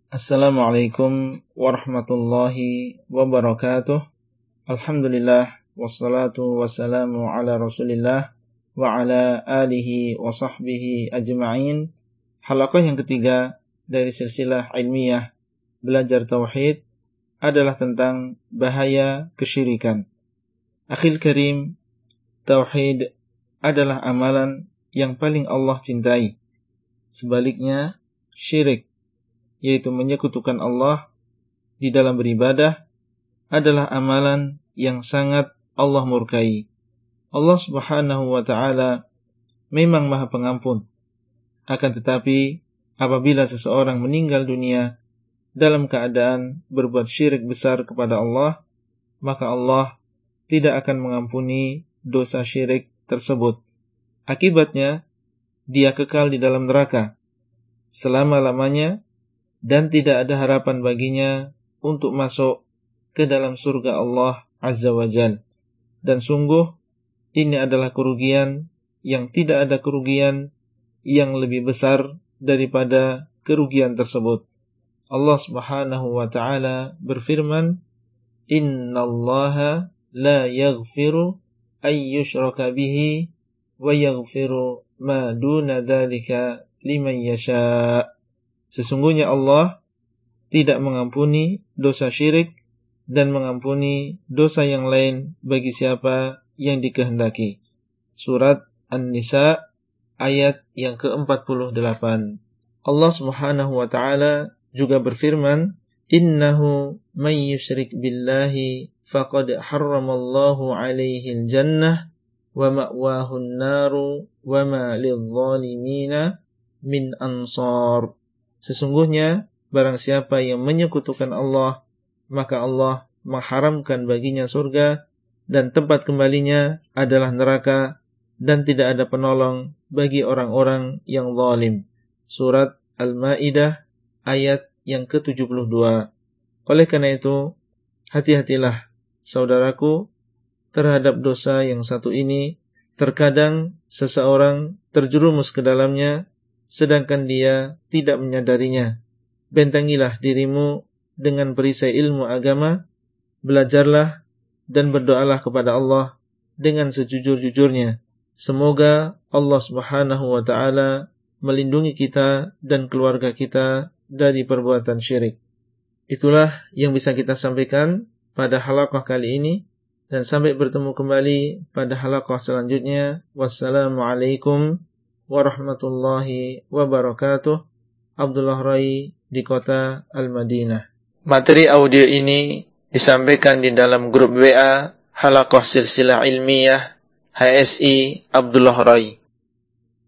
Assalamualaikum warahmatullahi wabarakatuh. Alhamdulillah wassalatu wassalamu ala Rasulillah wa ala alihi wa sahbihi ajma'in. Halaqah yang ketiga dari silsilah ilmiah belajar tauhid adalah tentang bahaya kesyirikan. Akhil karim, tauhid adalah amalan yang paling Allah cintai. Sebaliknya, syirik, yaitu menyekutukan Allah di dalam beribadah, adalah amalan yang sangat Allah murkai. Allah Subhanahu wa ta'ala memang Maha Pengampun. Akan tetapi, apabila seseorang meninggal dunia dalam keadaan berbuat syirik besar kepada Allah, maka Allah tidak akan mengampuni dosa syirik tersebut. Akibatnya, dia kekal di dalam neraka selama-lamanya, dan tidak ada harapan baginya untuk masuk ke dalam surga Allah Azza wa Jal. Dan sungguh, ini adalah kerugian yang tidak ada kerugian yang lebih besar daripada kerugian tersebut. Allah Subhanahu wa ta'ala berfirman, Innallaha la yaghfiru ayyushraka bihi wa yaghfiru ma duna dhalika liman yasha'. Sesungguhnya Allah tidak mengampuni dosa syirik dan mengampuni dosa yang lain bagi siapa yang dikehendaki. Surat An-Nisa ayat yang ke-48. Allah Subhanahu wa ta'ala juga berfirman, Innahu man yushrik billahi faqad harramallahu alaihi al-jannah wa ma'wahu an-naru wa ma lidh-dhalimina min ansar. Sesungguhnya, barang siapa yang menyekutukan Allah, maka Allah mengharamkan baginya surga, dan tempat kembalinya adalah neraka, dan tidak ada penolong bagi orang-orang yang zalim. Surat Al-Ma'idah, ayat yang ke-72. Oleh karena itu, hati-hatilah, saudaraku, terhadap dosa yang satu ini. Terkadang seseorang terjerumus ke dalamnya, sedangkan dia tidak menyadarinya. Bentengilah dirimu dengan perisai ilmu agama, belajarlah dan berdoalah kepada Allah dengan sejujur-jujurnya. Semoga Allah Subhanahu wa ta'ala melindungi kita dan keluarga kita dari perbuatan syirik. Itulah yang bisa kita sampaikan pada halaqah kali ini, dan sampai bertemu kembali pada halaqah selanjutnya. Wassalamualaikum warahmatullahi wabarakatuh. Abdullah Rai di kota Al-Madinah. Materi audio ini disampaikan di dalam grup WA Halaqah Silsilah Ilmiah HSI Abdullah Rai.